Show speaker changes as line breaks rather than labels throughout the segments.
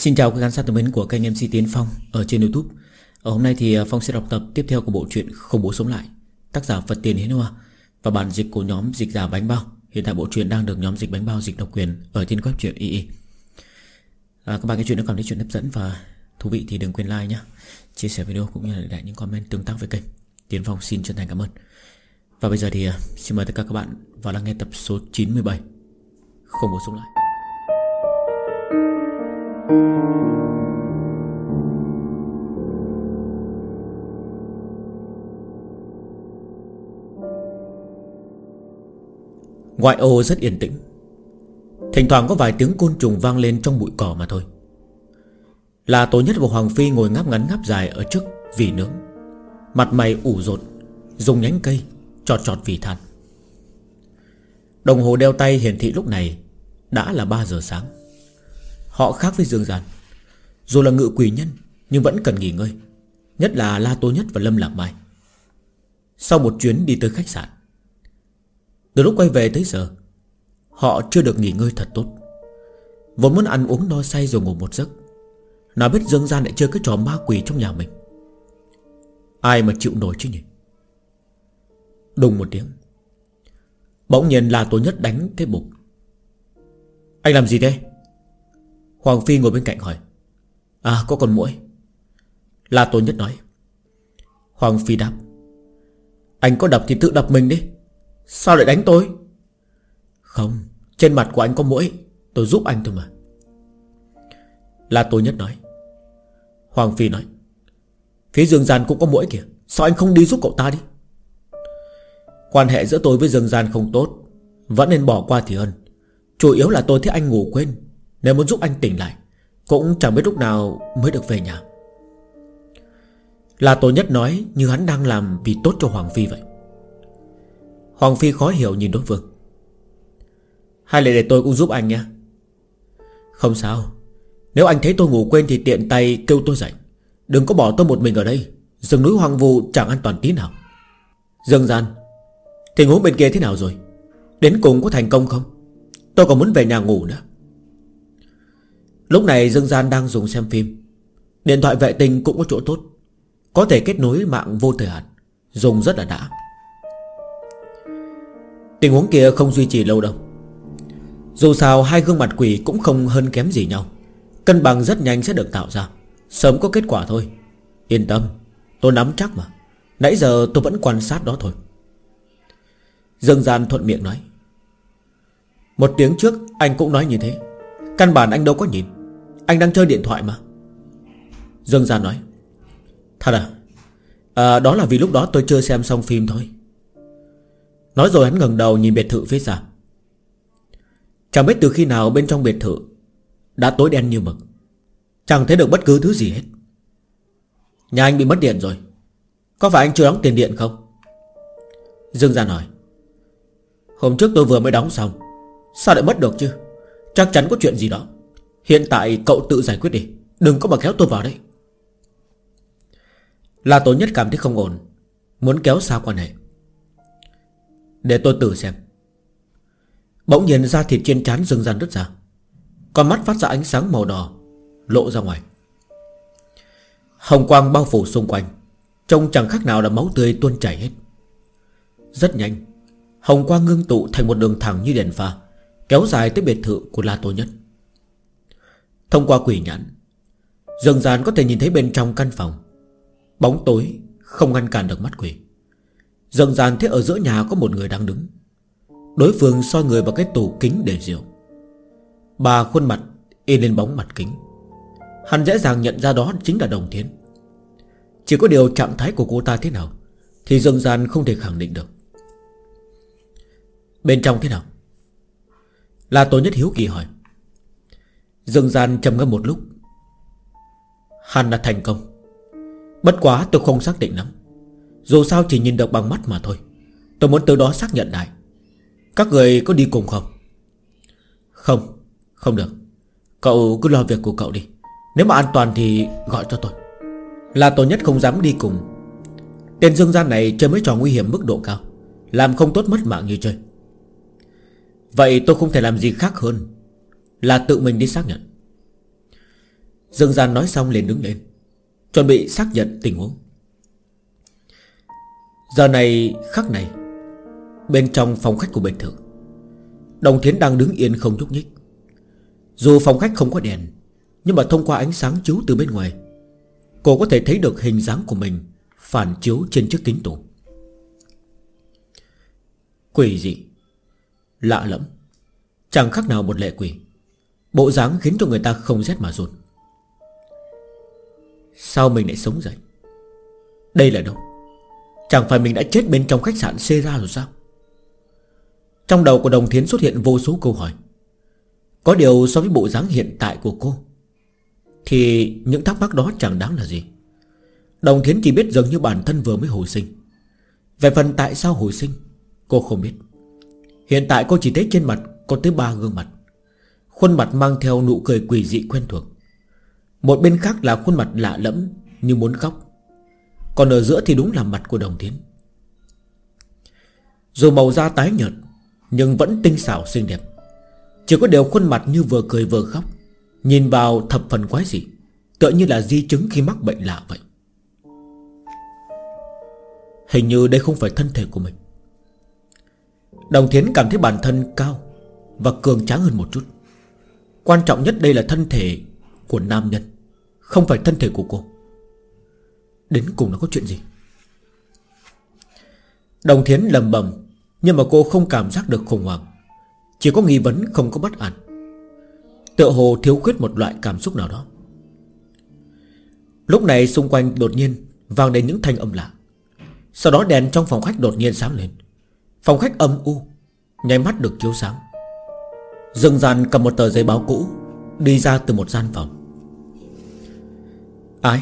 Xin chào các khán giả thân mến của kênh MC Tiến Phong ở trên YouTube. Ở hôm nay thì Phong sẽ đọc tập tiếp theo của bộ truyện Không Bố Sống Lại, tác giả Phật Tiền Hiến Hoa và bản dịch của nhóm dịch giả Bánh Bao. Hiện tại bộ truyện đang được nhóm dịch Bánh Bao dịch độc quyền ở trên web truyện II. Các bạn cái chuyện nếu cảm thấy chuyện hấp dẫn và thú vị thì đừng quên like nhé, chia sẻ video cũng như là để lại những comment tương tác với kênh. Tiến Phong xin chân thành cảm ơn. Và bây giờ thì xin mời tất cả các bạn vào lắng nghe tập số 97 Không Bố Sống Lại. Ngoại ô rất yên tĩnh, thỉnh thoảng có vài tiếng côn trùng vang lên trong bụi cỏ mà thôi. Là Tố Nhất và Hoàng Phi ngồi ngáp ngắn ngáp dài ở trước vỉ nướng, mặt mày ủ rột, dùng nhánh cây chọt chọt vỉ than. Đồng hồ đeo tay hiển thị lúc này đã là 3 giờ sáng. Họ khác với Dương Gian, dù là ngự quỷ nhân nhưng vẫn cần nghỉ ngơi, nhất là La Tố Nhất và Lâm Lạc Mai. Sau một chuyến đi tới khách sạn, từ lúc quay về tới giờ, họ chưa được nghỉ ngơi thật tốt. Vốn muốn ăn uống no say rồi ngủ một giấc, nào biết Dương Gian lại chơi cái trò ma quỷ trong nhà mình. Ai mà chịu nổi chứ nhỉ. Đùng một tiếng, bỗng nhiên La Tố Nhất đánh cái bụng. Anh làm gì thế? Hoàng Phi ngồi bên cạnh hỏi. À, có con muỗi. La Tố Nhất nói. Hoàng Phi đáp. Anh có đập thì tự đập mình đi, sao lại đánh tôi? Không, trên mặt của anh có muỗi, tôi giúp anh thôi mà. La Tố Nhất nói. Hoàng Phi nói. Phía Dương Gian cũng có muỗi kìa, sao anh không đi giúp cậu ta đi? Quan hệ giữa tôi với Dương Gian không tốt, vẫn nên bỏ qua thì hơn. Chủ yếu là tôi thấy anh ngủ quên, nếu muốn giúp anh tỉnh lại cũng chẳng biết lúc nào mới được về nhà. La Tố Nhất nói như hắn đang làm vì tốt cho Hoàng Phi vậy. Hoàng Phi khó hiểu nhìn đối phương. Hay là để tôi cũng giúp anh nha. Không sao, nếu anh thấy tôi ngủ quên thì tiện tay kêu tôi dậy, đừng có bỏ tôi một mình ở đây. Rừng núi hoang vu chẳng an toàn tí nào. Dương Gian, tình huống bên kia thế nào rồi? Đến cùng có thành công không? Tôi còn muốn về nhà ngủ nữa. Lúc này Dương Gian đang dùng xem phim. Điện thoại vệ tinh cũng có chỗ tốt, có thể kết nối mạng vô thời hạn, dùng rất là đã. Tình huống kia không duy trì lâu đâu. Dù sao hai gương mặt quỷ cũng không hơn kém gì nhau, cân bằng rất nhanh sẽ được tạo ra, sớm có kết quả thôi. Yên tâm, tôi nắm chắc mà. Nãy giờ tôi vẫn quan sát đó thôi. Dương Gian thuận miệng nói. Một tiếng trước anh cũng nói như thế, căn bản anh đâu có nhìn, anh đang chơi điện thoại mà. Dương Gian nói. Thật à? Đó là vì lúc đó tôi chưa xem xong phim thôi. Nói rồi hắn ngẩng đầu nhìn biệt thự phía xa. Chẳng biết từ khi nào bên trong biệt thự đã tối đen như mực, chẳng thấy được bất cứ thứ gì hết. Nhà anh bị mất điện rồi, có phải anh chưa đóng tiền điện không? Dương Gian hỏi. Hôm trước tôi vừa mới đóng xong, sao lại mất được chứ? Chắc chắn có chuyện gì đó. Hiện tại cậu tự giải quyết đi, đừng có mà kéo tôi vào đây. La Tố Nhất cảm thấy không ổn, muốn kéo xa quan hệ. Để tôi tự xem. Bỗng nhiên da thịt trên trán Dương Gian đứt ra, con mắt phát ra ánh sáng màu đỏ lộ ra ngoài. Hồng quang bao phủ xung quanh, trông chẳng khác nào là máu tươi tuôn chảy hết. Rất nhanh, hồng quang ngưng tụ thành một đường thẳng như đèn pha, kéo dài tới biệt thự của La Tố Nhất. Thông qua quỷ nhãn, Dương Gian có thể nhìn thấy bên trong căn phòng. Bóng tối không ngăn cản được mắt quỷ. Dương Gian thấy ở giữa nhà có một người đang đứng. Đối phương soi người vào cái tủ kính để rượu. Bà khuôn mặt in lên bóng mặt kính. Hắn dễ dàng nhận ra đó chính là Đồng Thiến. Chỉ có điều trạng thái của cô ta thế nào thì Dương Gian không thể khẳng định được. Bên trong thế nào? La Tố Nhất hiếu kỳ hỏi. Dương Gian trầm ngâm một lúc. Hắn đã thành công, bất quá tôi không xác định lắm. Dù sao chỉ nhìn được bằng mắt mà thôi. Tôi muốn từ đó xác nhận lại. Các người có đi cùng không? Không, không được. Cậu cứ lo việc của cậu đi, nếu mà an toàn thì gọi cho tôi. La Tố Nhất không dám đi cùng. Tên Dương Gian này chơi mấy trò nguy hiểm mức độ cao, làm không tốt mất mạng như chơi. Vậy tôi không thể làm gì khác hơn là tự mình đi xác nhận. Dương Gian nói xong liền đứng lên, chuẩn bị xác nhận tình huống. Giờ này khắc này, bên trong phòng khách của biệt thự, Đồng Thiến đang đứng yên không nhúc nhích. Dù phòng khách không có đèn, nhưng mà thông qua ánh sáng chiếu từ bên ngoài, cô có thể thấy được hình dáng của mình phản chiếu trên chiếc kính tủ. Quỷ dị, lạ lẫm, chẳng khác nào một lệ quỷ. Bộ dáng khiến cho người ta không rét mà run. Sao mình lại sống dậy? Đây là đâu? Chẳng phải mình đã chết bên trong khách sạn Sera rồi sao? Trong đầu của Đồng Thiến xuất hiện vô số câu hỏi. Có điều so với bộ dáng hiện tại của cô thì những thắc mắc đó chẳng đáng là gì. Đồng Thiến chỉ biết dường như bản thân vừa mới hồi sinh. Về phần tại sao hồi sinh, cô không biết. Hiện tại cô chỉ thấy trên mặt có tới 3 gương mặt. Khuôn mặt mang theo nụ cười quỷ dị quen thuộc. Một bên khác là khuôn mặt lạ lẫm như muốn khóc. Còn ở giữa thì đúng là mặt của Đồng Thiến. Dù màu da tái nhợt nhưng vẫn tinh xảo xinh đẹp. Chỉ có điều khuôn mặt như vừa cười vừa khóc, nhìn vào thập phần quái dị, tựa như là di chứng khi mắc bệnh lạ vậy. Hình như đây không phải thân thể của mình. Đồng Thiến cảm thấy bản thân cao và cường tráng hơn một chút. Quan trọng nhất đây là thân thể của nam nhân, không phải thân thể của cô. Đến cùng nó có chuyện gì? Đồng Thiến lầm bầm, nhưng mà cô không cảm giác được khủng hoảng, chỉ có nghi vấn không có bất an. Tựa hồ thiếu khuyết một loại cảm xúc nào đó. Lúc này xung quanh đột nhiên vang đến những thanh âm lạ. Sau đó đèn trong phòng khách đột nhiên sáng lên. Phòng khách âm u, nháy mắt được chiếu sáng. Dương Gian cầm một tờ giấy báo cũ đi ra từ một gian phòng. Ai?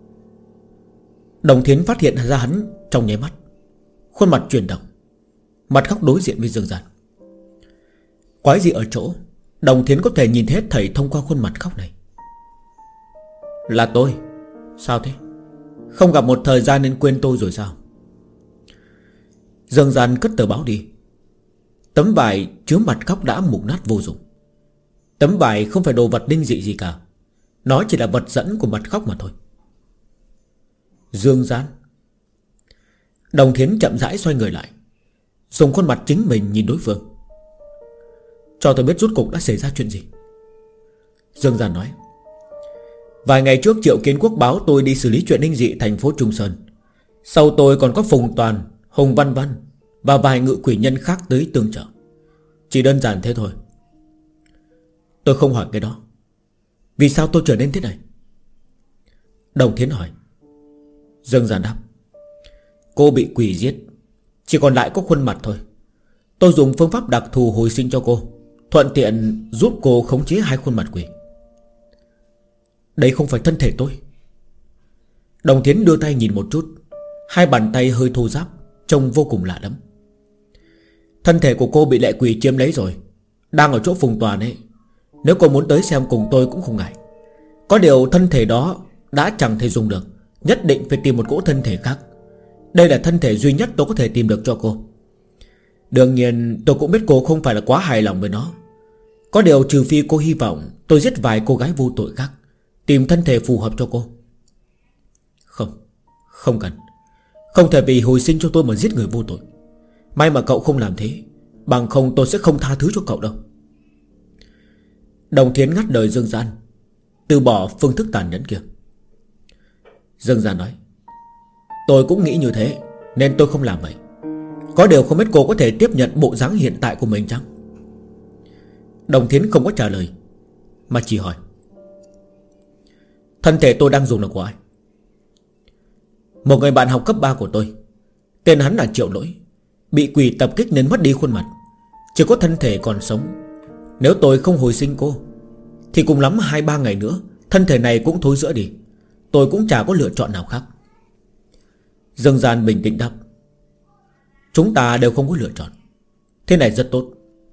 Đồng Thiến phát hiện ra hắn trong nháy mắt. Khuôn mặt chuyển động, mặt khóc đối diện với Dương Gian. Quái gì ở chỗ Đồng Thiến có thể nhìn hết thảy thông qua khuôn mặt khóc này. Là tôi. Sao thế? Không gặp một thời gian nên quên tôi rồi sao? Dương Gian cất tờ báo đi. Tấm vải chứa mặt khóc đã mục nát vô dụng. Tấm vải không phải đồ vật linh dị gì cả, nó chỉ là vật dẫn của mặt khóc mà thôi. Dương Gian. Đồng Thiến chậm rãi xoay người lại, dùng khuôn mặt chính mình nhìn đối phương. Cho tôi biết rốt cuộc đã xảy ra chuyện gì. Dương Gian nói. Vài ngày trước Triệu Kiến Quốc báo tôi đi xử lý chuyện linh dị thành phố Trung Sơn. Sau tôi còn có Phùng Toàn, Hùng Văn Văn và vài ngự quỷ nhân khác tới tương trợ. Chỉ đơn giản thế thôi. Tôi không hỏi cái đó. Vì sao tôi trở nên thế này? Đồng Thiến hỏi. Dương Gian đáp. Cô bị quỷ giết, chỉ còn lại có khuôn mặt thôi. Tôi dùng phương pháp đặc thù hồi sinh cho cô, thuận tiện giúp cô khống chế hai khuôn mặt quỷ. Đây không phải thân thể tôi. Đồng Thiến đưa tay nhìn một chút. Hai bàn tay hơi thô ráp, trông vô cùng lạ lắm. Thân thể của cô bị lệ quỷ chiếm lấy rồi, đang ở chỗ Phùng Toàn ấy. Nếu cô muốn tới xem cùng tôi cũng không ngại. Có điều thân thể đó đã chẳng thể dùng được, nhất định phải tìm một cỗ thân thể khác. Đây là thân thể duy nhất tôi có thể tìm được cho cô. Đương nhiên tôi cũng biết cô không phải là quá hài lòng với nó. Có điều trừ phi cô hy vọng tôi giết vài cô gái vô tội khác, tìm thân thể phù hợp cho cô. Không cần. Không thể vì hồi sinh cho tôi mà giết người vô tội. May mà cậu không làm thế, bằng không tôi sẽ không tha thứ cho cậu đâu. Đồng Thiến ngắt lời Dương Gian, từ bỏ phương thức tàn nhẫn kia. Dương Gian nói. Tôi cũng nghĩ như thế, nên tôi không làm vậy. Có điều không biết cô có thể tiếp nhận bộ dáng hiện tại của mình chăng? Đồng Thiến không có trả lời, mà chỉ hỏi. Thân thể tôi đang dùng là của ai? Một người bạn học cấp 3 của tôi. Tên hắn là Triệu Lỗi. Bị quỷ tập kích nên mất đi khuôn mặt, chỉ có thân thể còn sống. Nếu tôi không hồi sinh cô thì cùng lắm 2-3 ngày nữa thân thể này cũng thối rữa đi. Tôi cũng chả có lựa chọn nào khác. Dương Gian bình tĩnh đáp. Chúng ta đều không có lựa chọn. Thế này rất tốt.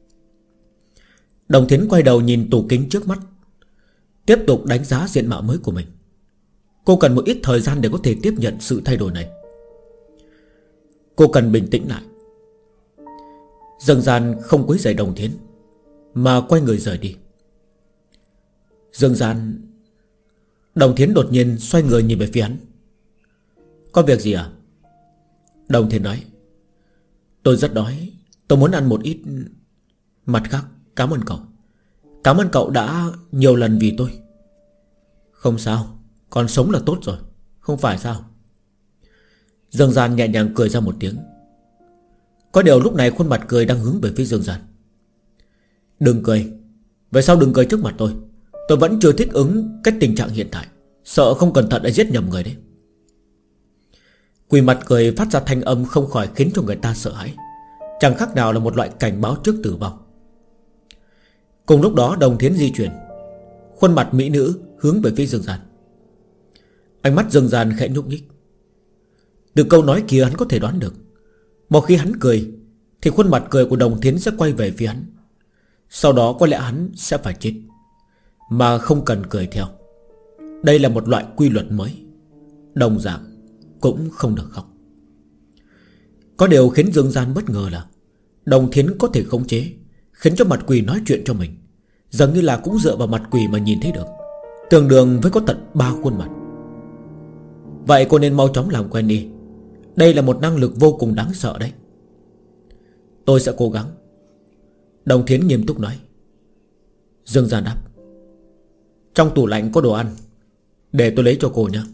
Đồng Thiến quay đầu nhìn tủ kính trước mắt, tiếp tục đánh giá diện mạo mới của mình. Cô cần một ít thời gian để có thể tiếp nhận sự thay đổi này. Cô cần bình tĩnh lại. Dương Gian không quấy rầy Đồng Thiến, mà quay người rời đi. Dương Gian. Đồng Thiến đột nhiên xoay người nhìn về phía hắn. Có việc gì à? Đồng Thiến nói, tôi rất đói, tôi muốn ăn một ít. Mặt khác, cảm ơn cậu. Cảm ơn cậu đã nhiều lần vì tôi. Không sao, còn sống là tốt rồi, không phải sao? Dương Gian nhẹ nhàng cười ra một tiếng. Có điều lúc này khuôn mặt cười đang hướng về phía Dương Gian. Đừng cười. Về sau đừng cười trước mặt tôi. Tôi vẫn chưa thích ứng cách tình trạng hiện tại, sợ không cẩn thận đã giết nhầm người đấy. Quỷ mặt cười phát ra thanh âm không khỏi khiến cho người ta sợ hãi, chẳng khác nào là một loại cảnh báo trước tử vong. Cùng lúc đó Đồng Thiến di chuyển, khuôn mặt mỹ nữ hướng về phía Dương Gian. Ánh mắt Dương Gian khẽ nhúc nhích. Từ câu nói kia hắn có thể đoán được, một khi hắn cười thì khuôn mặt cười của Đồng Thiến sẽ quay về phía hắn. Sau đó có lẽ hắn sẽ phải chết, mà không cần cười theo. Đây là một loại quy luật mới, đồng dạng cũng không được khóc. Có điều khiến Dương Gian bất ngờ là Đồng Thiến có thể khống chế, khiến cho mặt quỷ nói chuyện cho mình, dường như là cũng dựa vào mặt quỷ mà nhìn thấy được, tương đương với có tận 3 khuôn mặt. Vậy cô nên mau chóng làm quen đi. Đây là một năng lực vô cùng đáng sợ đấy. Tôi sẽ cố gắng. Đồng Thiến nghiêm túc nói. Dương Gian đáp. Trong tủ lạnh có đồ ăn, để tôi lấy cho cô nhé.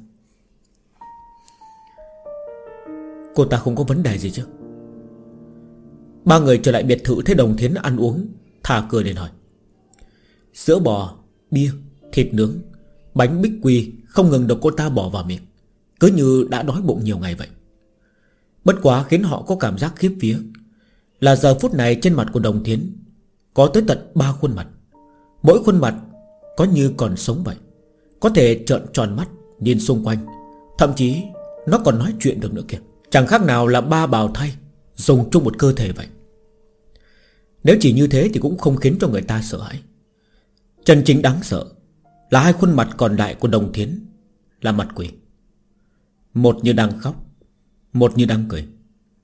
Cô ta không có vấn đề gì chứ? Ba người trở lại biệt thự thấy Đồng Thiến ăn uống, thả cười lên hỏi. Sữa bò, bia, thịt nướng, bánh bích quy không ngừng được cô ta bỏ vào miệng, cứ như đã đói bụng nhiều ngày vậy. Bất quá khiến họ có cảm giác khiếp vía là giờ phút này trên mặt của Đồng Thiến có tới tận 3 khuôn mặt. Mỗi khuôn mặt có như còn sống vậy, có thể trợn tròn mắt nhìn xung quanh, thậm chí nó còn nói chuyện được nữa kìa. Chẳng khác nào là 3 bào thai dùng chung một cơ thể vậy. Nếu chỉ như thế thì cũng không khiến cho người ta sợ hãi. Chân chính đáng sợ là 2 khuôn mặt còn lại của Đồng Thiến là mặt quỷ, một như đang khóc, một như đang cười.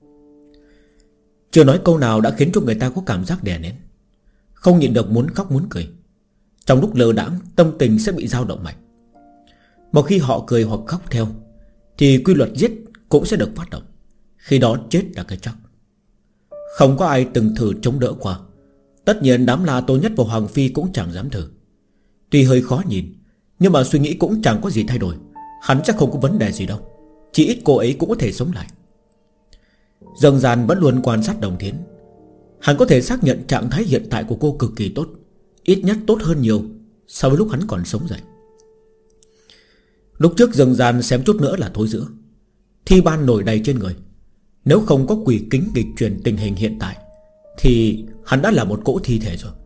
Chưa nói câu nào đã khiến cho người ta có cảm giác đè nén, không nhịn được muốn khóc muốn cười. Trong lúc lơ đãng, tâm tình sẽ bị dao động mạnh. Một khi họ cười hoặc khóc theo thì quy luật giết cũng sẽ được phát động. Khi đó chết là cái chắc. Không có ai từng thử chống đỡ qua. Tất nhiên đám La Tô Nhất và Hoàng Phi cũng chẳng dám thử. Tuy hơi khó nhìn, nhưng mà suy nghĩ cũng chẳng có gì thay đổi. Hắn chắc không có vấn đề gì đâu. Chỉ ít cô ấy cũng có thể sống lại. Dương Gian vẫn luôn quan sát Đồng Thiến. Hắn có thể xác nhận trạng thái hiện tại của cô cực kỳ tốt, ít nhất tốt hơn nhiều so với lúc hắn còn sống dậy. Lúc trước Dương Gian xém chút nữa là thối rữa, thi ban nổi đầy trên người. Nếu không có quỷ kính nghịch chuyển tình hình hiện tại thì hắn đã là một cỗ thi thể rồi.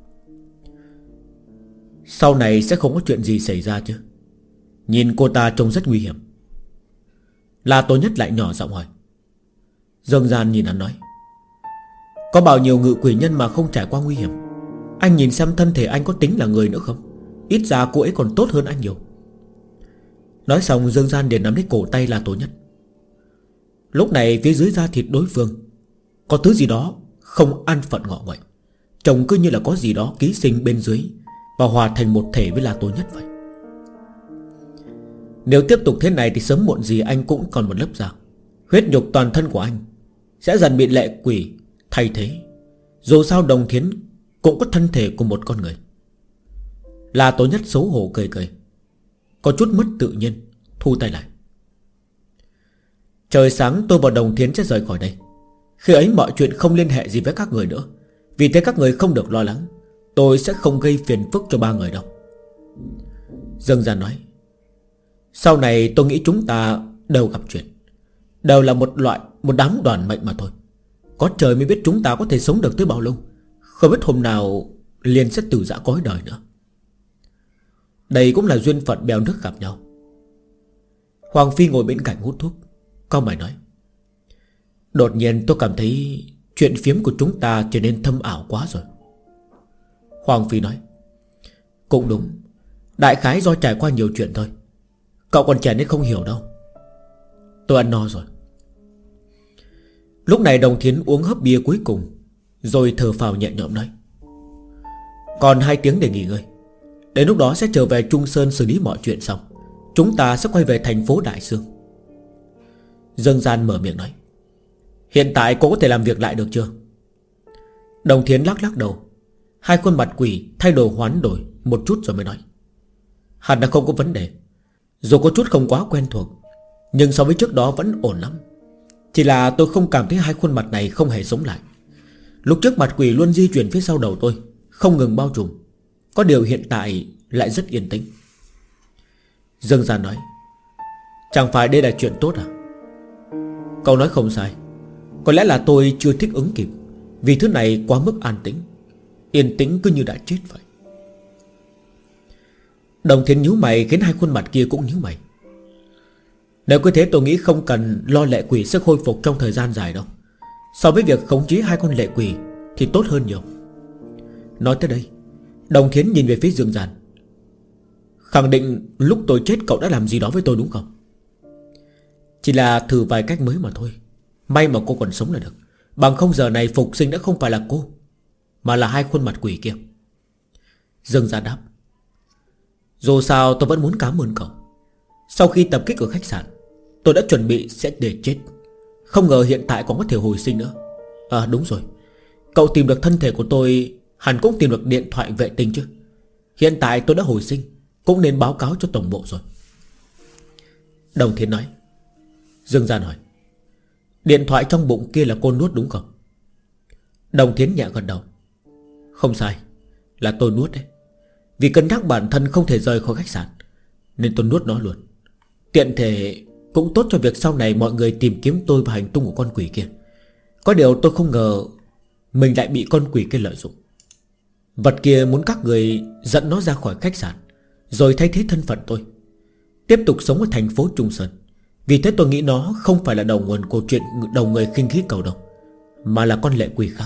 Sau này sẽ không có chuyện gì xảy ra chứ? Nhìn cô ta trông rất nguy hiểm. La Tô Nhất lại nhỏ giọng hỏi. Dương Gian nhìn hắn nói. Có bao nhiêu ngự quỷ nhân mà không trải qua nguy hiểm. Anh nhìn xem thân thể anh có tính là người nữa không? Ít ra cô ấy còn tốt hơn anh nhiều. Nói xong Dương Gian để nắm lấy cổ tay La Tô Nhất. Lúc này phía dưới da thịt đối phương có thứ gì đó không an phận ngọ nguậy, trông cứ như là có gì đó ký sinh bên dưới và hòa thành một thể với La Tô Nhất vậy. Nếu tiếp tục thế này thì sớm muộn gì anh cũng còn một lớp da. Huyết nhục toàn thân của anh sẽ dần bị lệ quỷ thay thế. Dù sao Đồng Thiến cũng có thân thể của một con người. La Tô Nhất xấu hổ cười cười, có chút mất tự nhiên, thu tay lại. Trời sáng tôi và Đồng Thiến sẽ rời khỏi đây. Khi ấy mọi chuyện không liên hệ gì với các người nữa. Vì thế các người không được lo lắng. Tôi sẽ không gây phiền phức cho 3 người đâu. Dương Gian nói. Sau này tôi nghĩ chúng ta đều gặp chuyện, đều là một đám đoàn mệnh mà thôi. Có trời mới biết chúng ta có thể sống được tới bao lâu. Không biết hôm nào liền sẽ từ giã cõi đời nữa. Đây cũng là duyên phận bèo nước gặp nhau. Hoàng Phi ngồi bên cạnh hút thuốc, cau mày nói. Đột nhiên tôi cảm thấy chuyện phiếm của chúng ta trở nên thâm ảo quá rồi. Hoàng Phi nói. Cũng đúng, đại khái do trải qua nhiều chuyện thôi. Cậu còn trẻ nên không hiểu đâu. Tôi ăn no rồi. Lúc này Đồng Thiến uống hớp bia cuối cùng, rồi thở phào nhẹ nhõm nói. Còn 2 tiếng để nghỉ ngơi. Đến lúc đó sẽ trở về Trung Sơn xử lý mọi chuyện xong. chúng ta sẽ quay về thành phố Đại Sương. Dương Gian mở miệng nói: Hiện tại cô có thể làm việc lại được chưa? Đồng Thiến lắc lắc đầu. Hai khuôn mặt quỷ thay đổi hoán đổi một chút rồi mới nói: Hẳn là không có vấn đề. Dù có chút không quá quen thuộc, nhưng so với trước đó vẫn ổn lắm. Chỉ là tôi không cảm thấy hai khuôn mặt này không hề sống lại. Lúc trước mặt quỷ luôn di chuyển phía sau đầu tôi, không ngừng bao trùm. Có điều hiện tại lại rất yên tĩnh. Dương Gian nói: Chẳng phải đây là chuyện tốt à? Cậu nói không sai. Có lẽ là tôi chưa thích ứng kịp, vì thứ này quá mức an tĩnh. Yên tĩnh cứ như đã chết vậy. Đồng Thiến nhíu mày, khiến hai khuôn mặt kia cũng nhíu mày. Nếu cứ thế tôi nghĩ không cần lo lệ quỷ sẽ khôi phục trong thời gian dài đâu. So với việc khống chế hai con lệ quỷ thì tốt hơn nhiều. Nói tới đây, Đồng Thiến nhìn về phía Dương Gian. Khẳng định lúc tôi chết cậu đã làm gì đó với tôi đúng không? Chỉ là thử vài cách mới mà thôi. May mà cô còn sống là được. Bằng không giờ này phục sinh đã không phải là cô, mà là hai khuôn mặt quỷ kia. Dương Gian đáp: Dù sao tôi vẫn muốn cảm ơn cậu. Sau khi tập kích ở khách sạn, tôi đã chuẩn bị sẽ để chết. Không ngờ hiện tại còn có thể hồi sinh nữa. À đúng rồi, cậu tìm được thân thể của tôi, hẳn cũng tìm được điện thoại vệ tinh chứ. Hiện tại tôi đã hồi sinh, cũng nên báo cáo cho tổng bộ rồi. Đồng Thiên nói. Dương Gian hỏi: Điện thoại trong bụng kia là cô nuốt đúng không? Đồng Thiến nhẹ gật đầu. Không sai, là tôi nuốt đấy. Vì cân nhắc bản thân không thể rời khỏi khách sạn, nên tôi nuốt nó luôn. Tiện thể cũng tốt cho việc sau này mọi người tìm kiếm tôi và hành tung của con quỷ kia. Có điều tôi không ngờ mình lại bị con quỷ kia lợi dụng. Vật kia muốn các người dẫn nó ra khỏi khách sạn, rồi thay thế thân phận tôi, tiếp tục sống ở thành phố Trung Sơn. Vì thế tôi nghĩ nó không phải là đầu nguồn của chuyện đầu người khinh khí cầu đâu, mà là con lệ quỷ khác.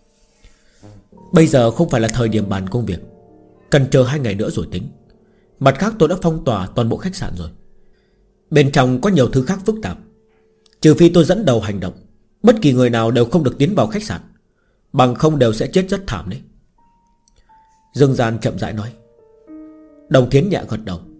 Bây giờ không phải là thời điểm bàn công việc, cần chờ 2 ngày nữa rồi tính. Mặt khác tôi đã phong tỏa toàn bộ khách sạn rồi. Bên trong có nhiều thứ khác phức tạp. Trừ phi tôi dẫn đầu hành động, bất kỳ người nào đều không được tiến vào khách sạn, bằng không đều sẽ chết rất thảm đấy. Dương Gian chậm rãi nói. Đồng Thiến nhẹ gật đầu.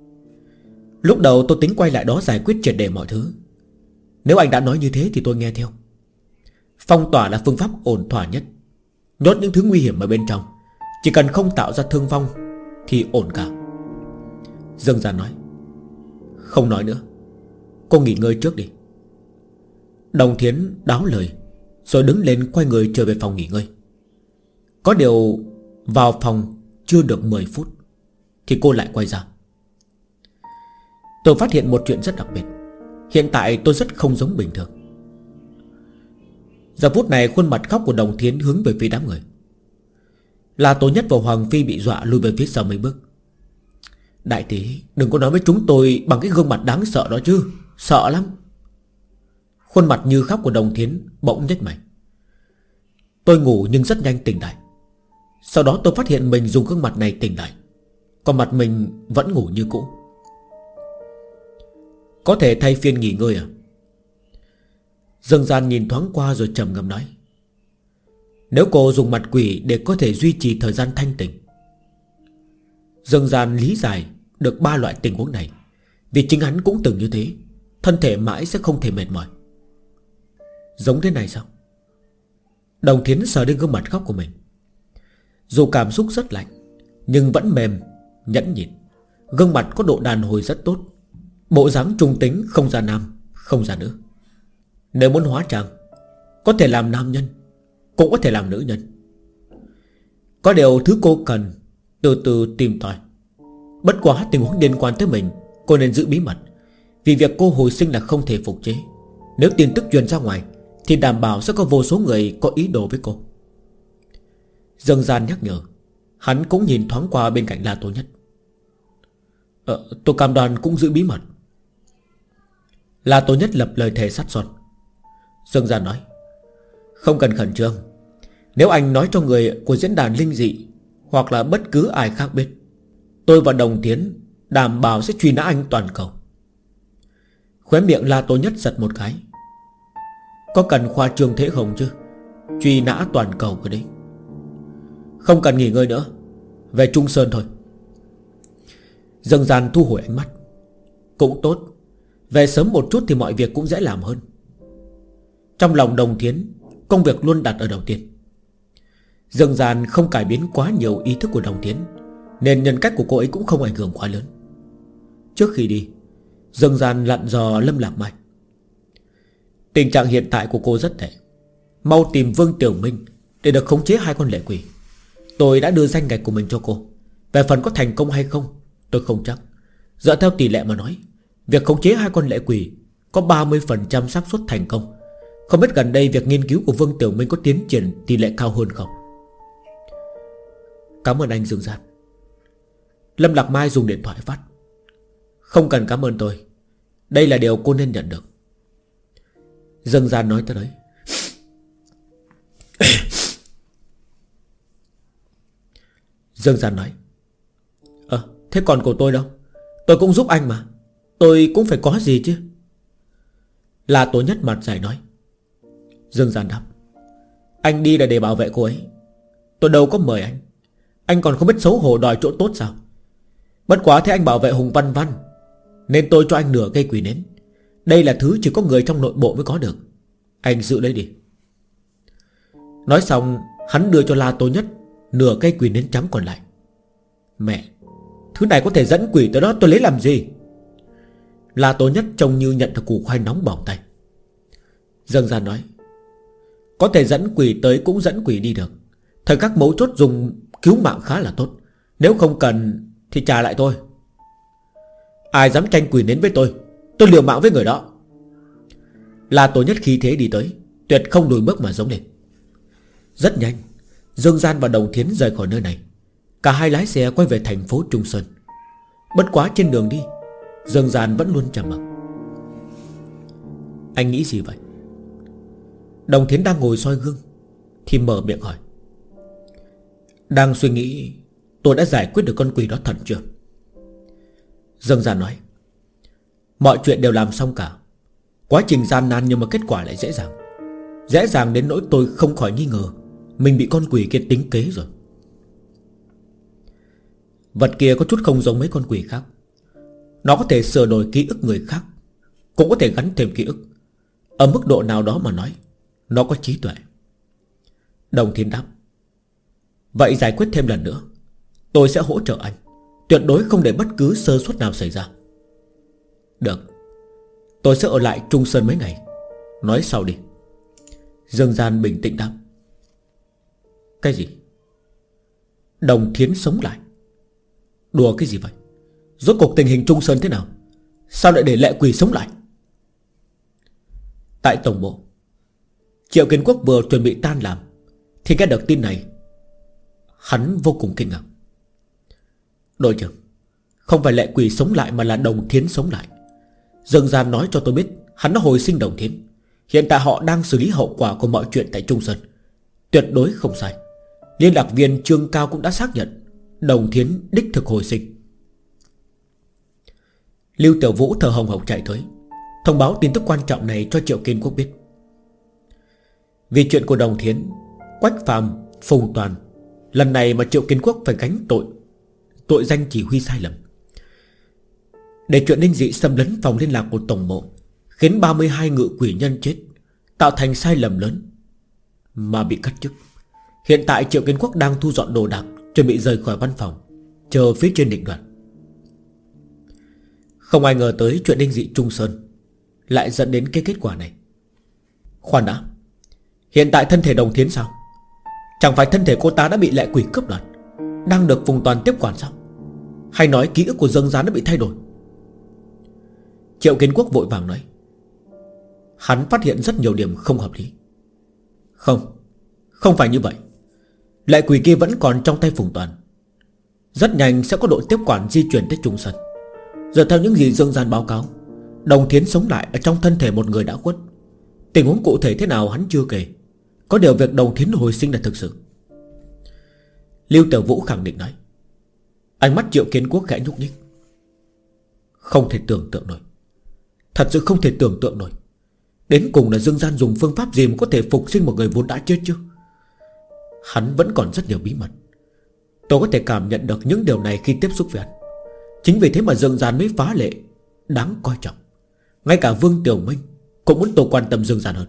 Lúc đầu tôi tính quay lại đó giải quyết triệt để mọi thứ. Nếu anh đã nói như thế thì tôi nghe theo. Phong tỏa là phương pháp ổn thỏa nhất. Nhốt những thứ nguy hiểm ở bên trong, chỉ cần không tạo ra thương vong thì ổn cả. Dương Gian nói. Không nói nữa, cô nghỉ ngơi trước đi. Đồng Thiến đáo lời, rồi đứng lên quay người trở về phòng nghỉ ngơi. Có điều vào phòng chưa được 10 phút thì cô lại quay ra. Tôi phát hiện một chuyện rất đặc biệt. Hiện tại tôi rất không giống bình thường. Giờ phút này khuôn mặt khóc của Đồng Thiến hướng về phía đám người. Là Tố Nhất và Hoàng Phi bị dọa lùi về phía sau mấy bước. Đại tỷ, đừng có nói với chúng tôi bằng cái gương mặt đáng sợ đó chứ. Sợ lắm. Khuôn mặt như khóc của Đồng Thiến bỗng nhếch mày. Tôi ngủ nhưng rất nhanh tỉnh lại. Sau đó tôi phát hiện mình dùng gương mặt này tỉnh lại, còn mặt mình vẫn ngủ như cũ. Có thể thay phiên nghỉ ngơi à? Dương Gian nhìn thoáng qua rồi trầm ngâm nói. Nếu cô dùng mặt quỷ để có thể duy trì thời gian thanh tỉnh. Dương Gian lý giải được 3 loại tình huống này, vì chính hắn cũng từng như thế. Thân thể mãi sẽ không thể mệt mỏi. Giống thế này sao? Đồng Thiến sờ đến gương mặt khóc của mình. Dù cảm xúc rất lạnh, nhưng vẫn mềm, nhẫn nhịn. Gương mặt có độ đàn hồi rất tốt. Bộ dáng trung tính, không ra nam, không ra nữ. Nếu muốn hóa trang, có thể làm nam nhân, cũng có thể làm nữ nhân. Có điều thứ cô cần từ từ tìm tòi. Bất quá tình huống liên quan tới mình, cô nên giữ bí mật. Vì việc cô hồi sinh là không thể phục chế. Nếu tin tức truyền ra ngoài thì đảm bảo sẽ có vô số người có ý đồ với cô. Dương Gian nhắc nhở. Hắn cũng nhìn thoáng qua bên cạnh La Tố Nhất. Tôi cam đoan cũng giữ bí mật. La Tố Nhất lập lời thề sắt son. Dương Gian nói. Không cần khẩn trương. Nếu anh nói cho người của diễn đàn linh dị, hoặc là bất cứ ai khác biết, tôi và Đồng Thiến đảm bảo sẽ truy nã anh toàn cầu. Khóe miệng La Tố Nhất giật một cái. Có cần khoa trương thế không chứ? Truy nã toàn cầu cơ đấy. Không cần nghỉ ngơi nữa, về Trung Sơn thôi. Dương Gian thu hồi ánh mắt. Cũng tốt. Về sớm một chút thì mọi việc cũng dễ làm hơn. Trong lòng Đồng Thiến, công việc luôn đặt ở đầu tiên. Dương Gian không cải biến quá nhiều ý thức của Đồng Thiến, nên nhân cách của cô ấy cũng không ảnh hưởng quá lớn. Trước khi đi, Dương Gian dặn dò Lâm Lạc Mai: tình trạng hiện tại của cô rất tệ, mau tìm Vương Tiểu Minh để được khống chế hai con lệ quỷ. Tôi đã đưa danh ngạch của mình cho cô. Về phần có thành công hay không tôi không chắc. Dựa theo tỷ lệ mà nói, việc khống chế hai con lệ quỷ có 30% xác suất thành công. Không biết gần đây việc nghiên cứu của Vương Tiểu Minh có tiến triển tỷ lệ cao hơn không? Cảm ơn anh Dương Gian. Lâm Lạc Mai dùng điện thoại phát: không cần cảm ơn tôi, đây là điều cô nên nhận được. Dương Gian nói tới đấy. Dương Gian nói: thế còn của tôi đâu? Tôi cũng giúp anh mà. Tôi cũng phải có gì chứ. La Tố Nhất mặt dày nói. Dương Gian đáp: anh đi là để bảo vệ cô ấy. Tôi đâu có mời anh. Anh còn không biết xấu hổ đòi chỗ tốt sao? Bất quá thế anh bảo vệ Hùng Văn Văn, nên tôi cho anh nửa cây quỷ nến. Đây là thứ chỉ có người trong nội bộ mới có được. Anh giữ lấy đi. Nói xong, hắn đưa cho La Tố Nhất nửa cây quỷ nến trắng còn lại. Mẹ, thứ này có thể dẫn quỷ tới đó, tôi lấy làm gì? La Tố Nhất trông như nhận được củ khoai nóng bỏng tay. Dương Gian nói: có thể dẫn quỷ tới cũng dẫn quỷ đi được. Thời khắc mấu chốt dùng cứu mạng khá là tốt. Nếu không cần thì trả lại tôi. Ai dám tranh quỷ nến với tôi liều mạng với người đó. La Tố Nhất khí thế đi tới, tuyệt không lùi bước mà giống lên. Rất nhanh, Dương Gian và Đồng Thiến rời khỏi nơi này. Cả hai lái xe quay về thành phố Trung Sơn. Bất quá trên đường đi, Dương Gian vẫn luôn trầm mặc. Anh nghĩ gì vậy? Đồng Thiến đang ngồi soi gương thì mở miệng hỏi. Đang suy nghĩ tôi đã giải quyết được con quỷ đó thật chưa? Dương Gian nói: mọi chuyện đều làm xong cả. Quá trình gian nan nhưng mà kết quả lại dễ dàng. Dễ dàng đến nỗi tôi không khỏi nghi ngờ mình bị con quỷ kia tính kế rồi. Vật kia có chút không giống mấy con quỷ khác. Nó có thể sửa đổi ký ức người khác, cũng có thể gắn thêm ký ức. Ở mức độ nào đó mà nói, nó có trí tuệ. Đồng Thiên đáp: vậy giải quyết thêm lần nữa. Tôi sẽ hỗ trợ anh, tuyệt đối không để bất cứ sơ suất nào xảy ra. Được, tôi sẽ ở lại Trung Sơn mấy ngày. Nói sau đi. Dương Gian bình tĩnh đáp. Cái gì? Đồng Thiến sống lại? Đùa cái gì vậy? Rốt cuộc tình hình Trung Sơn thế nào? Sao lại để lệ quỷ sống lại? Tại tổng bộ, Triệu Kiến Quốc vừa chuẩn bị tan làm thì nghe được tin này. Hắn vô cùng kinh ngạc. Đội trưởng, không phải lệ quỷ sống lại mà là Đồng Thiến sống lại. Dương Gian nói cho tôi biết hắn đã hồi sinh Đồng Thiến. Hiện tại họ đang xử lý hậu quả của mọi chuyện tại Trung Sơn. Tuyệt đối không sai. Liên lạc viên Trương Cao cũng đã xác nhận Đồng Thiến đích thực hồi sinh. Lưu Tiểu Vũ thở hồng hộc chạy tới, thông báo tin tức quan trọng này cho Triệu Kiến Quốc biết. Vì chuyện của Đồng Thiến, Quách Phàm, Phùng Toàn, lần này mà Triệu Kiến Quốc phải gánh tội danh chỉ huy sai lầm. Để chuyện linh dị xâm lấn phòng liên lạc của tổng bộ, khiến 32 ngự quỷ nhân chết, tạo thành sai lầm lớn mà bị cắt chức. Hiện tại Triệu Kiến Quốc đang thu dọn đồ đạc, chuẩn bị rời khỏi văn phòng, chờ phía trên định đoạt. Không ai ngờ tới chuyện linh dị Trung Sơn lại dẫn đến cái kết quả này. Khoan đã, hiện tại thân thể Đồng Thiến sao? Chẳng phải thân thể cô ta đã bị lệ quỷ cướp đoạt, đang được Phùng Toàn tiếp quản sao? Hay nói ký ức của Dương Gián đã bị thay đổi? Triệu Kiến Quốc vội vàng nói. Hắn phát hiện rất nhiều điểm không hợp lý. Không phải như vậy. Lệ quỷ kia vẫn còn trong tay Phùng Toàn, rất nhanh sẽ có đội tiếp quản di chuyển tới Trung Sơn. Giờ theo những gì Dương Gian báo cáo, Đồng Thiến sống lại ở trong thân thể một người đã khuất. Tình huống cụ thể thế nào hắn chưa kể. Có điều việc Đồng Thiến hồi sinh là thực sự. Lưu Tiểu Vũ khẳng định nói. Ánh mắt Triệu Kiến Quốc khẽ nhúc nhích. Không thể tưởng tượng nổi. Thật sự không thể tưởng tượng nổi. Đến cùng là Dương Gian dùng phương pháp gì mà có thể phục sinh một người vốn đã chết chứ? Hắn vẫn còn rất nhiều bí mật. Tôi có thể cảm nhận được những điều này khi tiếp xúc với hắn. Chính vì thế mà Dương Gian mới phá lệ đáng coi trọng. Ngay cả Vương Tiểu Minh cũng muốn tôi quan tâm Dương Gian hơn.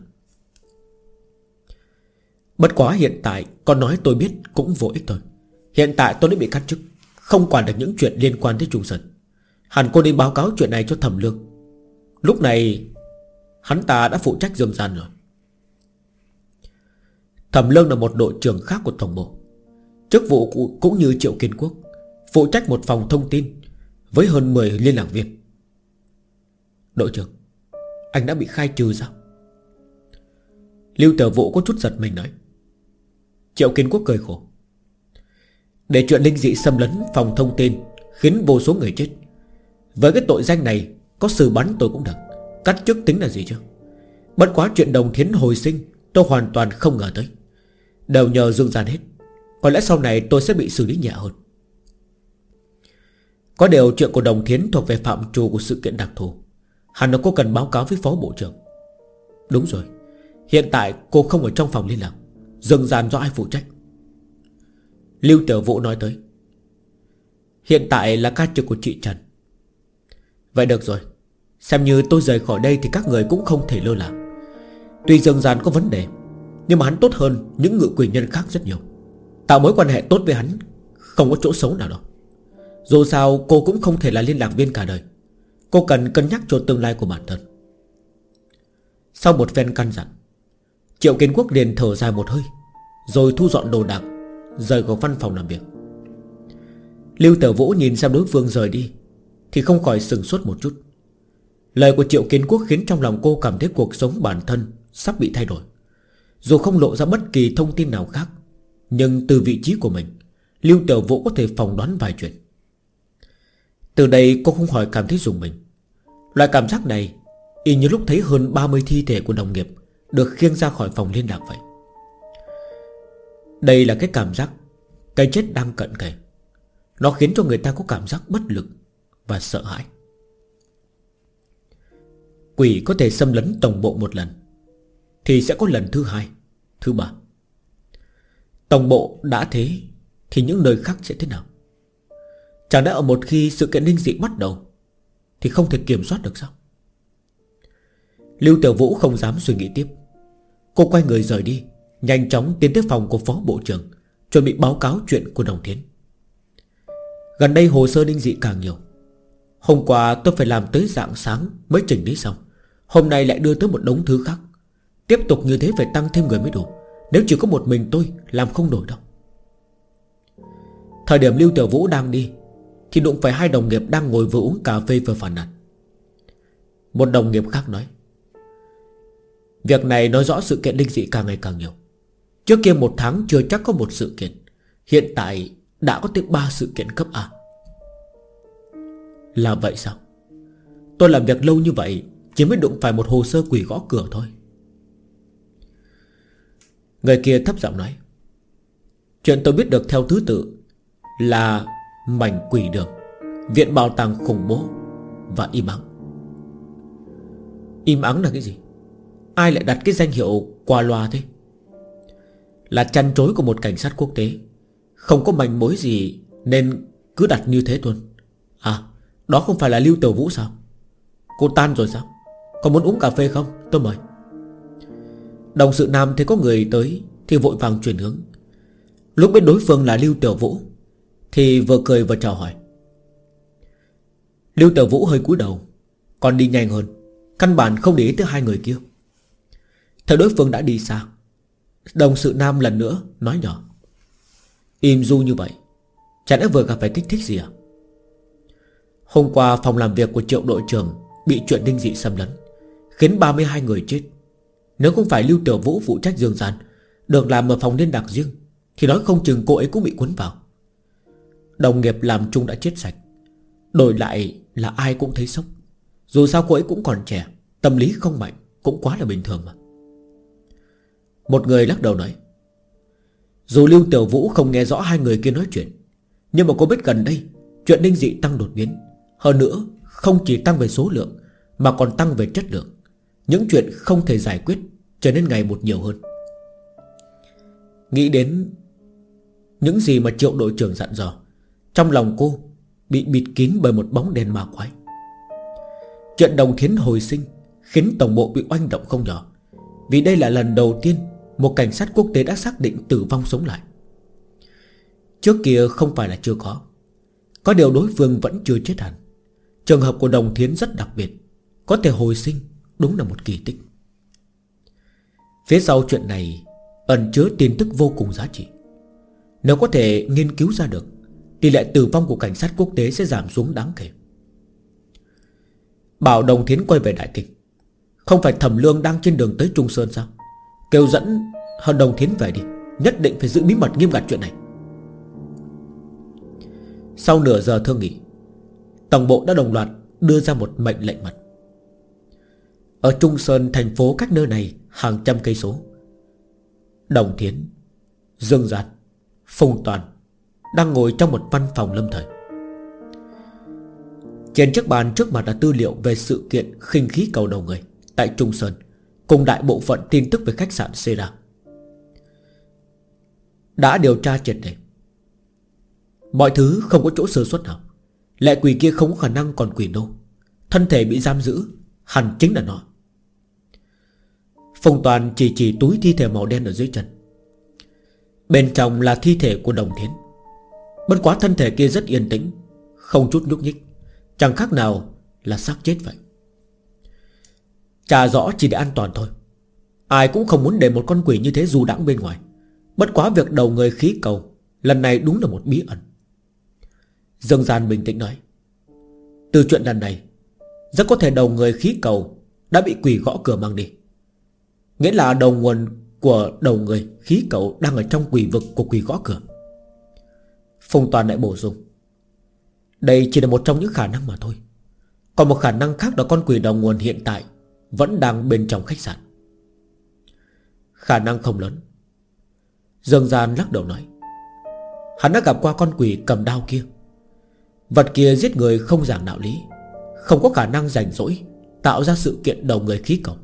Bất quá hiện tại con nói tôi biết cũng vô ích thôi. Hiện tại tôi đã bị cắt chức, không quản được những chuyện liên quan tới Trung Sơn. Hẳn cô đi báo cáo chuyện này cho Thẩm Lương. Lúc này hắn ta đã phụ trách Dương Gian rồi. Thẩm Lương là một đội trưởng khác của tổng bộ. Chức vụ cũng như Triệu Kiến Quốc, phụ trách một phòng thông tin với hơn 10 liên lạc viên. Đội trưởng, anh đã bị khai trừ sao? Lưu Tiểu Vũ có chút giật mình nói. Triệu Kiến Quốc cười khổ. Để chuyện linh dị xâm lấn phòng thông tin khiến vô số người chết, với cái tội danh này có xử bắn tôi cũng được, cắt chức tính là gì chứ? Bất quá chuyện Đồng Thiến hồi sinh tôi hoàn toàn không ngờ tới, đều nhờ Dương Gian hết. Có lẽ sau này tôi sẽ bị xử lý nhẹ hơn. Có điều chuyện của Đồng Thiến thuộc về phạm trù của sự kiện đặc thù, hẳn là cô cần báo cáo với phó bộ trưởng. Đúng rồi, hiện tại cô không ở trong phòng liên lạc, Dương Gian do ai phụ trách? Lưu Tiểu Vũ nói tới. Hiện tại là ca trực của chị Trần. Vậy được rồi, xem như tôi rời khỏi đây thì các người cũng không thể lơ là. Tuy Dương Gian có vấn đề, nhưng mà hắn tốt hơn những ngự quỷ nhân khác rất nhiều. Tạo mối quan hệ tốt với hắn không có chỗ xấu nào đâu. Dù sao cô cũng không thể là liên lạc viên cả đời. Cô cần cân nhắc cho tương lai của bản thân. Sau một phen căn dặn, Triệu Kiến Quốc liền thở dài một hơi, rồi thu dọn đồ đạc, rời khỏi văn phòng làm việc. Lưu Tiểu Vũ nhìn xem đối phương rời đi thì không khỏi sừng sốt một chút. Lời của Triệu Kiến Quốc khiến trong lòng cô cảm thấy cuộc sống bản thân sắp bị thay đổi. Dù không lộ ra bất kỳ thông tin nào khác, nhưng từ vị trí của mình, Lưu Tiểu Vũ có thể phỏng đoán vài chuyện. Từ đây cô không khỏi cảm thấy rùng mình. Loại cảm giác này y như lúc thấy hơn 30 thi thể của đồng nghiệp được khiêng ra khỏi phòng liên lạc vậy. Đây là cái cảm giác cái chết đang cận kề. Nó khiến cho người ta có cảm giác bất lực và sợ hãi. Quỷ có thể xâm lấn tổng bộ một lần thì sẽ có lần thứ hai, thứ ba. Tổng bộ đã thế thì những nơi khác sẽ thế nào? Chẳng lẽ ở một khi sự kiện linh dị bắt đầu thì không thể kiểm soát được sao? Lưu Tiểu Vũ không dám suy nghĩ tiếp. Cô quay người rời đi, nhanh chóng tiến tới phòng của phó bộ trưởng, chuẩn bị báo cáo chuyện của Đồng Thiến. Gần đây hồ sơ linh dị càng nhiều. Hôm qua tôi phải làm tới rạng sáng mới chỉnh lý xong, hôm nay lại đưa tới một đống thứ khác. Tiếp tục như thế phải tăng thêm người mới đủ. Nếu chỉ có một mình tôi làm không nổi đâu. Thời điểm Lưu Tiểu Vũ đang đi thì đụng phải hai đồng nghiệp đang ngồi vừa uống cà phê vừa phàn nàn. Một đồng nghiệp khác nói: việc này nói rõ sự kiện linh dị càng ngày càng nhiều. Trước kia một tháng chưa chắc có một sự kiện, hiện tại đã có tới 3 sự kiện cấp A. Là vậy sao? Tôi làm việc lâu như vậy chỉ mới đụng phải một hồ sơ quỷ gõ cửa thôi. Người kia thấp giọng nói: chuyện tôi biết được theo thứ tự là mảnh quỷ đường, viện bảo tàng khủng bố và im ắng. Im ắng là cái gì? Ai lại đặt cái danh hiệu qua loa thế? Là chăn trối của một cảnh sát quốc tế, không có manh mối gì nên cứ đặt như thế thôi. À, đó không phải là Lưu Tiểu Vũ sao? Cô tan rồi sao? Có muốn uống cà phê không? Tôi mời. Đồng sự nam thấy có người tới thì vội vàng chuyển hướng. Lúc biết đối phương là Lưu Tiểu Vũ thì vừa cười vừa chào hỏi. Lưu Tiểu Vũ hơi cúi đầu, còn đi nhanh hơn, căn bản không để ý tới hai người kia. Thấy đối phương đã đi xa, đồng sự nam lần nữa nói nhỏ: im du như vậy, chẳng lẽ vừa gặp phải kích thích gì à? Hôm qua phòng làm việc của Triệu đội trưởng bị chuyện linh dị xâm lấn, khiến 32 người chết. Nếu không phải Lưu Tiểu Vũ phụ trách Dương Gian, được làm ở phòng liên lạc riêng, thì nói không chừng cô ấy cũng bị cuốn vào. Đồng nghiệp làm chung đã chết sạch, đổi lại là ai cũng thấy sốc. Dù sao cô ấy cũng còn trẻ, tâm lý không mạnh, cũng quá là bình thường mà. Một người lắc đầu nói: dù Lưu Tiểu Vũ không nghe rõ hai người kia nói chuyện, nhưng mà cô biết gần đây chuyện linh dị tăng đột biến. Hơn nữa không chỉ tăng về số lượng mà còn tăng về chất lượng. Những chuyện không thể giải quyết trở nên ngày một nhiều hơn. Nghĩ đến những gì mà Triệu đội trưởng dặn dò, trong lòng cô bị bịt kín bởi một bóng đen ma quái. Chuyện Đồng Thiến hồi sinh khiến tổng bộ bị oanh động không nhỏ, vì đây là lần đầu tiên một cảnh sát quốc tế đã xác định tử vong sống lại. Trước kia không phải là chưa có điều đối phương vẫn chưa chết hẳn. Trường hợp của Đồng Thiến rất đặc biệt, có thể hồi sinh đúng là một kỳ tích. Phía sau chuyện này ẩn chứa tin tức vô cùng giá trị. Nếu có thể nghiên cứu ra được, tỷ lệ tử vong của cảnh sát quốc tế sẽ giảm xuống đáng kể. Bảo Đồng Thiến quay về Đại Kinh. Không phải Thẩm Lương đang trên đường tới Trung Sơn sao? Kêu dẫn Đồng Thiến về đi, nhất định phải giữ bí mật nghiêm ngặt chuyện này. Sau nửa giờ thương nghị, tổng bộ đã đồng loạt đưa ra một mệnh lệnh mật. Ở Trung Sơn, thành phố cách nơi này hàng trăm cây số, Đồng Thiến, Dương Giạt, Phùng Toàn đang ngồi trong một văn phòng lâm thời. Trên chiếc bàn trước mặt là tư liệu về sự kiện khinh khí cầu đầu người tại Trung Sơn, cùng đại bộ phận tin tức về khách sạn Sera. Đã điều tra triệt để, mọi thứ không có chỗ sơ suất nào. Lệ quỷ kia không có khả năng còn quỷ nô, thân thể bị giam giữ hẳn chính là nó. Phùng Toàn chỉ túi thi thể màu đen ở dưới chân. Bên trong là thi thể của Đồng Thiến. Bất quá thân thể kia rất yên tĩnh, không chút nhúc nhích, chẳng khác nào là xác chết vậy. Trả rõ chỉ để an toàn thôi. Ai cũng không muốn để một con quỷ như thế du đãng bên ngoài. Bất quá việc đầu người khí cầu lần này đúng là một bí ẩn. Dương Gian bình tĩnh nói, từ chuyện lần này rất có thể đầu người khí cầu đã bị quỷ gõ cửa mang đi. Nghĩa là đầu nguồn của đầu người khí cầu đang ở trong quỷ vực của quỷ gõ cửa. Phùng Toàn lại bổ sung, đây chỉ là một trong những khả năng mà thôi. Còn một khả năng khác là con quỷ đầu nguồn hiện tại vẫn đang bên trong khách sạn. Khả năng không lớn. Dương Gian lắc đầu nói, hắn đã gặp qua con quỷ cầm đao kia. Vật kia giết người không giảng đạo lý, không có khả năng rảnh rỗi tạo ra sự kiện đầu người khí cầu.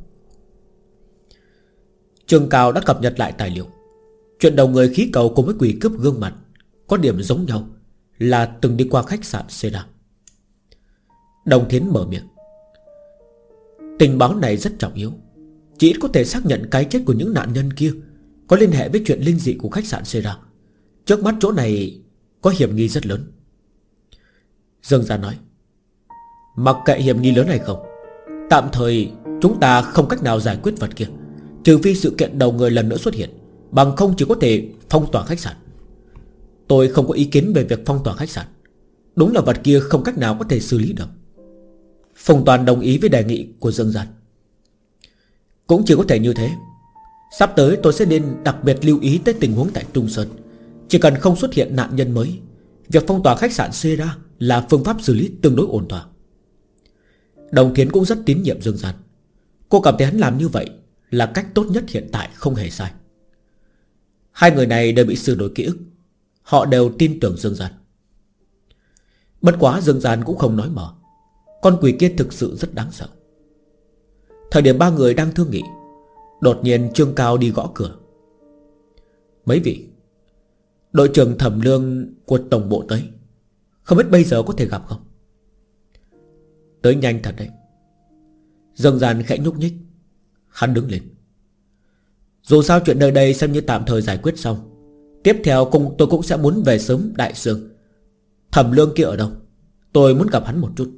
Trường Cao đã cập nhật lại tài liệu. Chuyện đầu người khí cầu cùng với quỷ cướp gương mặt có điểm giống nhau, là từng đi qua khách sạn Sera. Đồng Thiến mở miệng, tình báo này rất trọng yếu, chỉ ít có thể xác nhận cái chết của những nạn nhân kia có liên hệ với chuyện linh dị của khách sạn Sera. Trước mắt chỗ này có hiểm nghi rất lớn. Dương Gia nói, mặc kệ hiểm nghi lớn hay không, tạm thời chúng ta không cách nào giải quyết vật kia, trừ phi sự kiện đầu người lần nữa xuất hiện, bằng không chỉ có thể phong tỏa khách sạn. Tôi không có ý kiến về việc phong tỏa khách sạn. Đúng là vật kia không cách nào có thể xử lý được. Phùng Toàn đồng ý với đề nghị của Dương Giản. Cũng chỉ có thể như thế. Sắp tới tôi sẽ nên đặc biệt lưu ý tới tình huống tại Trung Sơn. Chỉ cần không xuất hiện nạn nhân mới, việc phong tỏa khách sạn Sera là phương pháp xử lý tương đối ổn thỏa. Đồng Thiến cũng rất tín nhiệm Dương Giản. Cô cảm thấy hắn làm như vậy là cách tốt nhất hiện tại, không hề sai. Hai người này đều bị sửa đổi ký ức, họ đều tin tưởng Dương Giản. Bất quá Dương Giản cũng không nói mở. Con quỷ kia thực sự rất đáng sợ. Thời điểm ba người đang thương nghị, đột nhiên Trương Cao đi gõ cửa. Mấy vị, đội trưởng Thẩm Lương của tổng bộ tới, không biết bây giờ có thể gặp không? Tới nhanh thật đấy. Dương Giản khẽ nhúc nhích. Hắn đứng lên. Dù sao chuyện nơi đây xem như tạm thời giải quyết xong. Tiếp theo tôi cũng sẽ muốn về sớm Đại Sương. Thẩm Lương kia ở đâu? Tôi muốn gặp hắn một chút.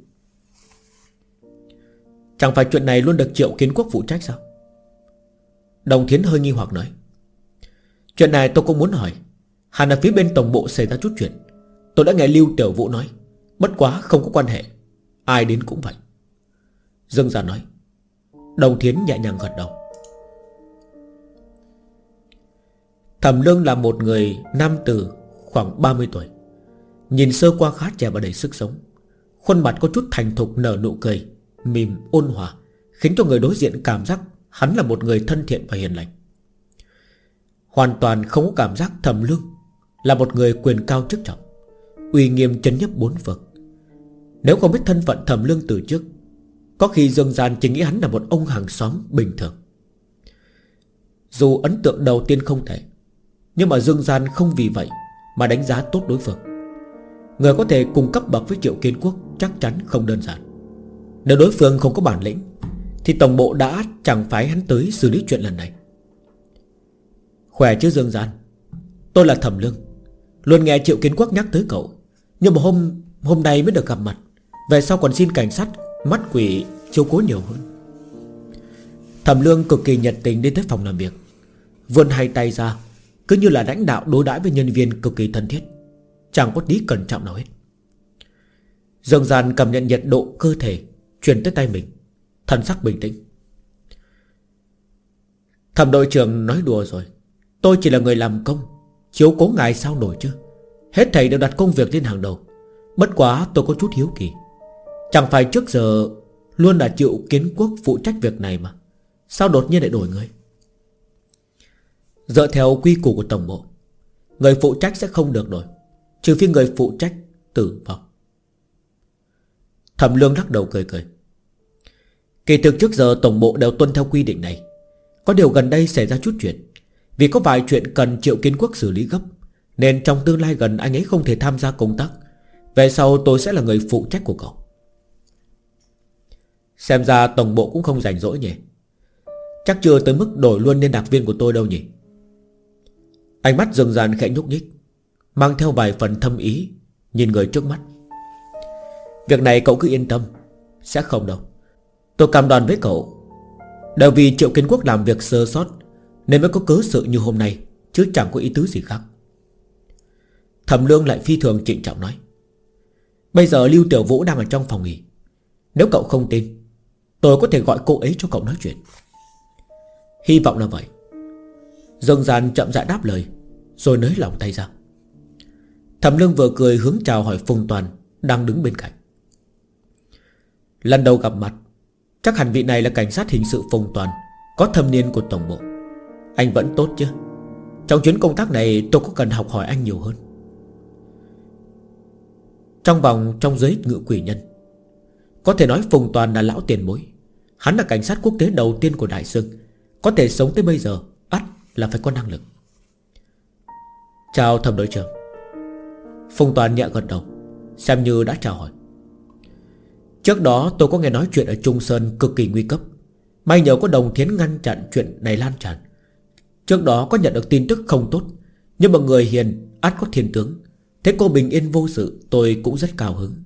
Chẳng phải chuyện này luôn được Triệu Kiến Quốc phụ trách sao? Đồng Thiến hơi nghi hoặc nói. Chuyện này tôi cũng muốn hỏi. Hẳn là phía bên tổng bộ xảy ra chút chuyện. Tôi đã nghe Lưu Tiểu Vũ nói. Bất quá không có quan hệ, ai đến cũng vậy. Dương Giản nói. Đồng Thiến nhẹ nhàng gật đầu. Thẩm Lương là một người nam tử khoảng 30 tuổi. Nhìn sơ qua khá trẻ và đầy sức sống. Khuôn mặt có chút thành thục, nở nụ cười mỉm ôn hòa, khiến cho người đối diện cảm giác hắn là một người thân thiện và hiền lành. Hoàn toàn không có cảm giác Thẩm Lương là một người quyền cao chức trọng, uy nghiêm chấn nhấp bốn phương. Nếu không biết thân phận Thẩm Lương từ trước, có khi Dương Gian chỉ nghĩ hắn là một ông hàng xóm bình thường. Dù ấn tượng đầu tiên không thể, nhưng mà Dương Gian không vì vậy mà đánh giá tốt đối phương. Người có thể cùng cấp bậc với Triệu Kiến Quốc chắc chắn không đơn giản. Nếu đối phương không có bản lĩnh thì tổng bộ đã chẳng phải hắn tới xử lý chuyện lần này. Khỏe chứ Dương Gian? Tôi là Thẩm Lương. Luôn nghe Triệu Kiến Quốc nhắc tới cậu, nhưng mà hôm nay mới được gặp mặt. Về sau còn xin cảnh sát mắt quỷ chiếu cố nhiều hơn. Thẩm Lương cực kỳ nhiệt tình đi tới phòng làm việc, vươn hai tay ra, cứ như là lãnh đạo đối đãi với nhân viên cực kỳ thân thiết, chẳng có tí cẩn trọng nào hết. Dương Gian cảm nhận nhiệt độ cơ thể truyền tới tay mình, thần sắc bình tĩnh. Thẩm đội trưởng nói đùa rồi. Tôi chỉ là người làm công, chiếu cố ngài sao nổi chứ. Hết thầy đều đặt công việc lên hàng đầu. Bất quá tôi có chút hiếu kỳ, chẳng phải trước giờ luôn là Triệu Kiến Quốc phụ trách việc này mà, sao đột nhiên lại đổi người? Dựa theo quy củ của tổng bộ, người phụ trách sẽ không được đổi, trừ phi người phụ trách tử vong. Thẩm Lương lắc đầu cười cười. Kỳ thực trước giờ tổng bộ đều tuân theo quy định này. Có điều gần đây xảy ra chút chuyện, vì có vài chuyện cần Triệu Kiến Quốc xử lý gấp, nên trong tương lai gần anh ấy không thể tham gia công tác. Về sau tôi sẽ là người phụ trách của cậu. Xem ra tổng bộ cũng không rảnh rỗi nhỉ. Chắc chưa tới mức đổi luôn liên lạc viên của tôi đâu nhỉ. Ánh mắt Dương Gian khẽ nhúc nhích, mang theo vài phần thâm ý, nhìn người trước mắt. Việc này cậu cứ yên tâm, sẽ không đâu. Tôi cam đoan với cậu, đều vì Triệu Kiến Quốc làm việc sơ sót nên mới có cớ sự như hôm nay, chứ chẳng có ý tứ gì khác. Thẩm Lương lại phi thường trịnh trọng nói. Bây giờ Lưu Tiểu Vũ đang ở trong phòng nghỉ, nếu cậu không tin, tôi có thể gọi cô ấy cho cậu nói chuyện. Hy vọng là vậy. Dương Gian chậm rãi đáp lời, rồi nới lỏng tay ra. Thẩm Lương vừa cười hướng chào hỏi Phùng Toàn đang đứng bên cạnh. Lần đầu gặp mặt, chắc hẳn vị này là cảnh sát hình sự Phùng Toàn, có thâm niên của tổng bộ. Anh vẫn tốt chứ? Trong chuyến công tác này tôi có cần học hỏi anh nhiều hơn. Trong giới ngự quỷ nhân, có thể nói Phùng Toàn là lão tiền bối. Hắn là cảnh sát quốc tế đầu tiên của Đại Sương, có thể sống tới bây giờ ắt là phải có năng lực. Chào Thẩm đội trưởng. Phùng Toàn nhẹ gật đầu, xem như đã chào hỏi. Trước đó tôi có nghe nói chuyện ở Trung Sơn cực kỳ nguy cấp, may nhờ có Đồng Thiến ngăn chặn chuyện này lan tràn. Trước đó có nhận được tin tức không tốt, nhưng mà người hiền ắt có thiên tướng. Thế cô bình yên vô sự, tôi cũng rất cao hứng.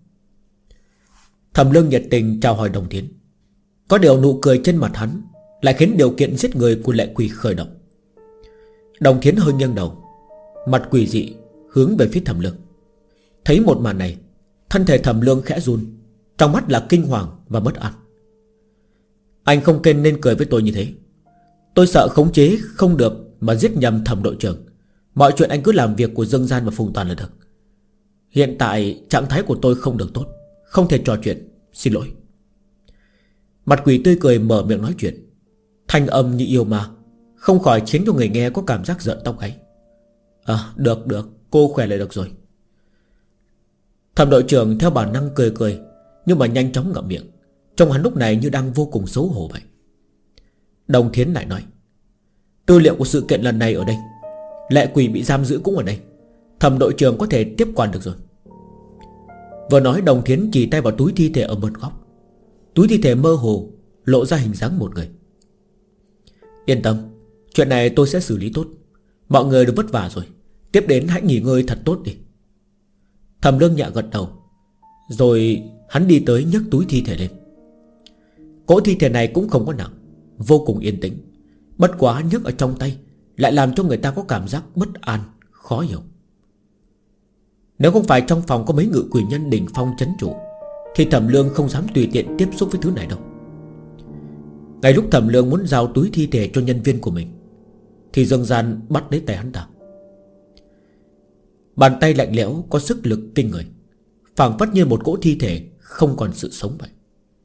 Thẩm Lương nhiệt tình chào hỏi Đồng Thiến. Có điều nụ cười trên mặt hắn lại khiến điều kiện giết người của Lệ Quỷ khởi động. Đồng Thiến hơi nghiêng đầu, mặt quỷ dị hướng về phía Thẩm Lương. Thấy một màn này, thân thể Thẩm Lương khẽ run, trong mắt là kinh hoàng và bất an. Anh không nên cười với tôi như thế. Tôi sợ khống chế không được mà giết nhầm Thẩm đội trưởng. Mọi chuyện anh cứ làm việc của Dương Gian và Phùng Toàn là được. Hiện tại trạng thái của tôi không được tốt, không thể trò chuyện, xin lỗi. Mặt quỷ tươi cười mở miệng nói chuyện, thanh âm như yêu ma, không khỏi khiến cho người nghe có cảm giác giận tóc gáy. Được, cô khỏe lại được rồi. Thẩm đội trưởng theo bản năng cười, nhưng mà nhanh chóng ngậm miệng. Trông hắn lúc này như đang vô cùng xấu hổ vậy. Đồng Thiến lại nói, tư liệu của sự kiện lần này ở đây, Lệ Quỷ bị giam giữ cũng ở đây, Thẩm đội trưởng có thể tiếp quản được rồi. Vừa nói Đồng Thiến chỉ tay vào túi thi thể ở một góc. Túi thi thể mơ hồ lộ ra hình dáng một người. Yên tâm, chuyện này tôi sẽ xử lý tốt. Mọi người đều vất vả rồi, tiếp đến hãy nghỉ ngơi thật tốt đi. Thẩm Lương nhẹ gật đầu, rồi hắn đi tới nhấc túi thi thể lên. Cỗ thi thể này cũng không có nặng, vô cùng yên tĩnh. Bất quá nhấc ở trong tay lại làm cho người ta có cảm giác bất an, khó hiểu. Nếu không phải trong phòng có mấy ngự quỷ nhân đỉnh phong trấn trụ, thì Thẩm Lương không dám tùy tiện tiếp xúc với thứ này đâu. Ngay lúc Thẩm Lương muốn giao túi thi thể cho nhân viên của mình, thì Dương Gian bắt lấy tay hắn ta. Bàn tay lạnh lẽo có sức lực kinh người, phảng phất như một cỗ thi thể không còn sự sống vậy.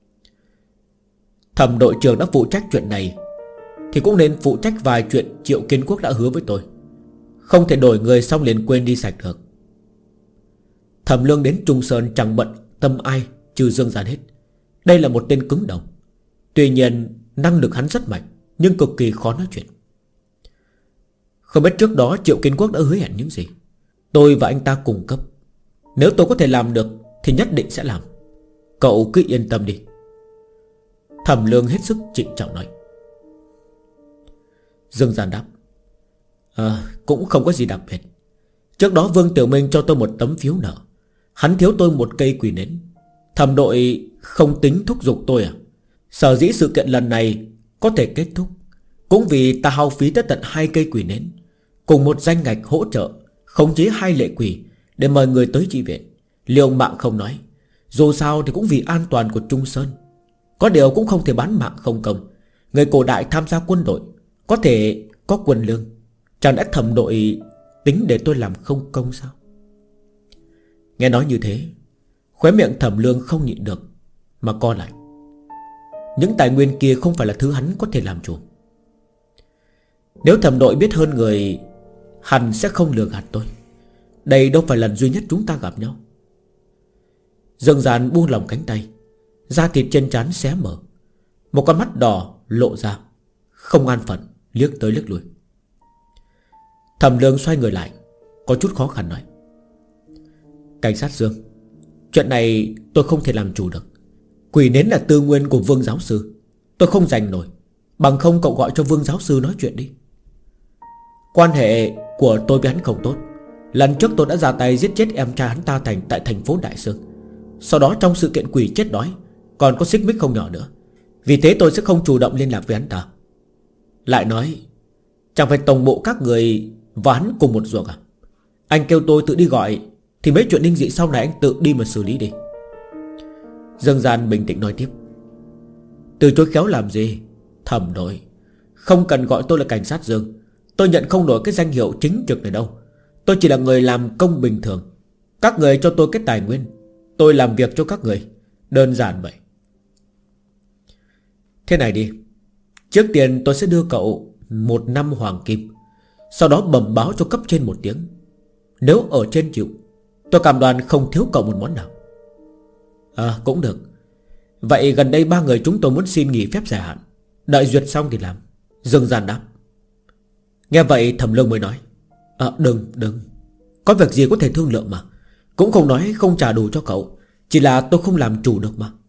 Thẩm đội trưởng đã phụ trách chuyện này, thì cũng nên phụ trách vài chuyện Triệu Kiến Quốc đã hứa với tôi. Không thể đổi người xong liền quên đi sạch được. Thẩm Lương đến Trung Sơn chẳng bận tâm ai trừ Dương Gian hết. Đây là một tên cứng đầu. Tuy nhiên năng lực hắn rất mạnh, nhưng cực kỳ khó nói chuyện. Không biết trước đó Triệu Kiến Quốc đã hứa hẹn những gì. Tôi và anh ta cùng cấp. Nếu tôi có thể làm được thì nhất định sẽ làm. Cậu cứ yên tâm đi. Thẩm Lương hết sức trịnh trọng nói. Dương Gian đáp: Cũng không có gì đặc biệt. Trước đó Vương Tiểu Minh cho tôi một tấm phiếu nợ. Hắn thiếu tôi một cây quỷ nến. Thẩm đội không tính thúc giục tôi à? Sở dĩ sự kiện lần này có thể kết thúc cũng vì ta hao phí tới tận 2 cây quỷ nến, cùng một danh ngạch hỗ trợ khống chế 2 lệ quỷ để mời người tới chi viện. Liều mạng không nói, dù sao thì cũng vì an toàn của Trung Sơn. Có điều cũng không thể bán mạng không công. Người cổ đại tham gia quân đội có thể có quân lương. Chẳng lẽ Thẩm đội tính để tôi làm không công sao? Nghe nói như thế, khóe miệng Thẩm Lương không nhịn được mà co lại. Những tài nguyên kia không phải là thứ hắn có thể làm chủ. Nếu Thẩm đội biết hơn người, hắn sẽ không lừa gạt tôi. Đây đâu phải lần duy nhất chúng ta gặp nhau. Dương Gian buông lỏng cánh tay, da thịt trên trán xé mở, một con mắt đỏ lộ ra, không an phận liếc tới liếc lui. Thẩm Lương xoay người lại, có chút khó khăn nói: Cảnh sát Dương, chuyện này tôi không thể làm chủ được. Quỷ nến là tư nguyên của Vương giáo sư, tôi không giành nổi. Bằng không cậu gọi cho Vương giáo sư nói chuyện đi. Quan hệ của tôi với hắn không tốt. Lần trước tôi đã ra tay giết chết em trai hắn ta tại thành phố Đại Sương. Sau đó trong sự kiện quỷ chết đói còn có xích mích không nhỏ nữa. Vì thế tôi sẽ không chủ động liên lạc với hắn ta. Lại nói, chẳng phải tổng bộ các người và hắn cùng một ruột à? Anh kêu tôi tự đi gọi, thì mấy chuyện linh dị sau này anh tự đi mà xử lý đi. Dương Gian bình tĩnh nói tiếp: Từ chối khéo làm gì? Thẩm đội, không cần gọi tôi là cảnh sát Dương. Tôi nhận không nổi cái danh hiệu chính trực này đâu. Tôi chỉ là người làm công bình thường. Các người cho tôi cái tài nguyên, tôi làm việc cho các người. Đơn giản vậy. Thế này đi, trước tiên tôi sẽ đưa cậu 1 năm hoàng kim, sau đó bẩm báo cho cấp trên 1 tiếng. Nếu ở trên chịu, tôi cam đoan không thiếu cậu một món nào. Cũng được. Vậy gần đây 3 người chúng tôi muốn xin nghỉ phép dài hạn, đợi duyệt xong thì làm. Dương Gian đáp. Nghe vậy Thẩm Lương mới nói: Đừng, có việc gì có thể thương lượng mà. Cũng không nói không trả đủ cho cậu, chỉ là tôi không làm chủ được mà.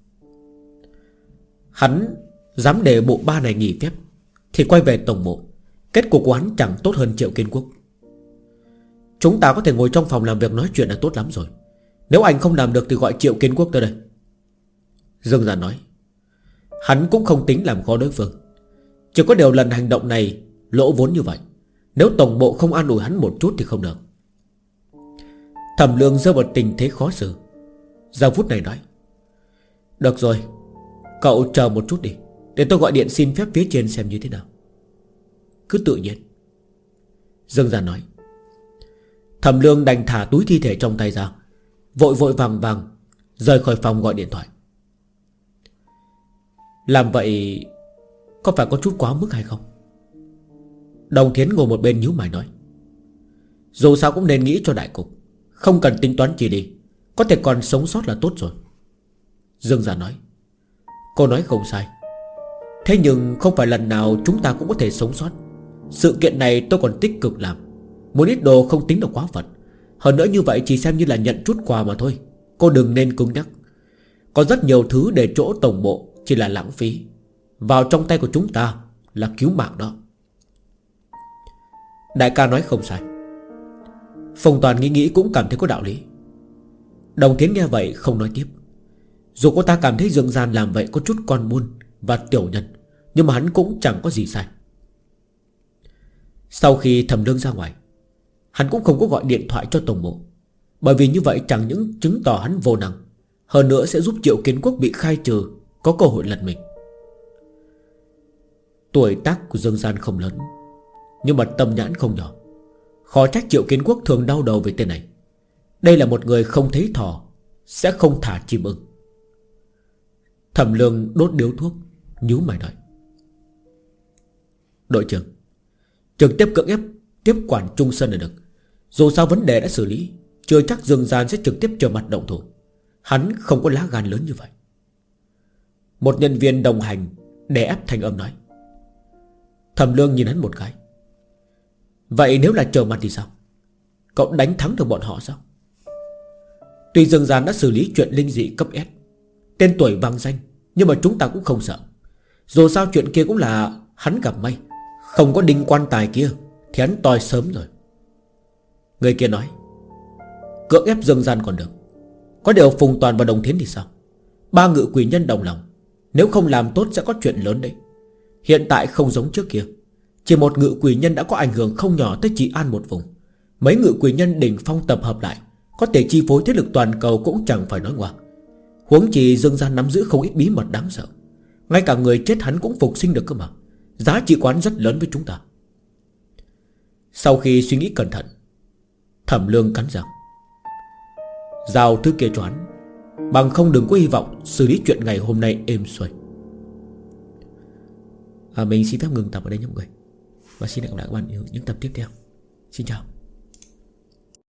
Hắn dám để bộ 3 này nghỉ phép thì quay về tổng bộ, kết cục của hắn chẳng tốt hơn Triệu Kiến Quốc. Chúng ta có thể ngồi trong phòng làm việc nói chuyện là tốt lắm rồi. Nếu anh không làm được thì gọi Triệu Kiến Quốc tới đây. Dương Gian nói. Hắn cũng không tính làm khó đối phương, chỉ có điều lần hành động này lỗ vốn như vậy, nếu tổng bộ không an ủi hắn một chút thì không được. Thẩm Lương rơi vào tình thế khó xử. Giờ phút này nói: Được rồi, cậu chờ một chút đi, để tôi gọi điện xin phép phía trên xem như thế nào. Cứ tự nhiên, Dương Gian nói. Thẩm Lương đành thả túi thi thể trong tay ra, vội vội vàng vàng rời khỏi phòng gọi điện thoại. Làm vậy có phải có chút quá mức hay không? Đồng Thiến ngồi một bên nhíu mày nói: Dù sao cũng nên nghĩ cho đại cục, không cần tính toán chi đi, có thể còn sống sót là tốt rồi. Dương Gian nói: Cô nói không sai. Thế nhưng không phải lần nào chúng ta cũng có thể sống sót. Sự kiện này tôi còn tích cực làm, một ít đồ không tính là quá phận. Hơn nữa như vậy chỉ xem như là nhận chút quà mà thôi. Cô đừng nên cứng nhắc. Có rất nhiều thứ để chỗ tổng bộ chỉ là lãng phí, vào trong tay của chúng ta là cứu mạng đó. Đại ca nói không sai. Phong Toàn nghĩ cũng cảm thấy có đạo lý. Đồng Thiến nghe vậy không nói tiếp. Dù cô ta cảm thấy Dương Gian làm vậy có chút con buôn và tiểu nhân, nhưng mà hắn cũng chẳng có gì sai. Sau khi Thẩm Lương ra ngoài, hắn cũng không có gọi điện thoại cho tổng bộ, bởi vì như vậy chẳng những chứng tỏ hắn vô năng, hơn nữa sẽ giúp Triệu Kiến Quốc bị khai trừ có cơ hội lật mình. Tuổi tác của Dương Gian không lớn, nhưng mà tâm nhãn không nhỏ. Khó trách Triệu Kiến Quốc thường đau đầu về tên này. Đây là một người không thấy thỏ sẽ không thả chim ưng. Thẩm Lương đốt điếu thuốc, nhíu mày nói: Đội trưởng, trực tiếp cưỡng ép tiếp quản Trung Sơn là được. Dù sao vấn đề đã xử lý, chưa chắc Dương Gian sẽ trực tiếp trở mặt động thủ. Hắn không có lá gan lớn như vậy. Một nhân viên đồng hành đè ép thanh âm nói. Thẩm Lương nhìn hắn một cái. Vậy nếu là trở mặt thì sao? Cậu đánh thắng được bọn họ sao? Tuy Dương Gian đã xử lý chuyện linh dị cấp S, tên tuổi vang danh, nhưng mà chúng ta cũng không sợ. Dù sao chuyện kia cũng là hắn gặp may. Không có đinh quan tài kia thì hắn toi sớm rồi. Người kia nói: cưỡng ép Dương Gian còn được, có điều Phùng Toàn và Đồng Thiến thì sao? 3 ngự quỷ nhân đồng lòng, nếu không làm tốt sẽ có chuyện lớn đấy. Hiện tại không giống trước kia, chỉ một ngự quỷ nhân đã có ảnh hưởng không nhỏ tới trị an một vùng. Mấy ngự quỷ nhân đỉnh phong tập hợp lại, có thể chi phối thế lực toàn cầu cũng chẳng phải nói ngoa. Huống chi Dương Gian nắm giữ không ít bí mật đáng sợ, ngay cả người chết hắn cũng phục sinh được cơ mà. Giá trị quán rất lớn với chúng ta. Sau khi suy nghĩ cẩn thận, Thẩm Lương cắn răng: giao thứ kia cho hắn, bằng không đừng có hy vọng xử lý chuyện ngày hôm nay êm xuôi. Mình xin phép ngừng tập ở đây nhé mọi người, và xin hẹn gặp lại các bạn ở những tập tiếp theo. Xin chào.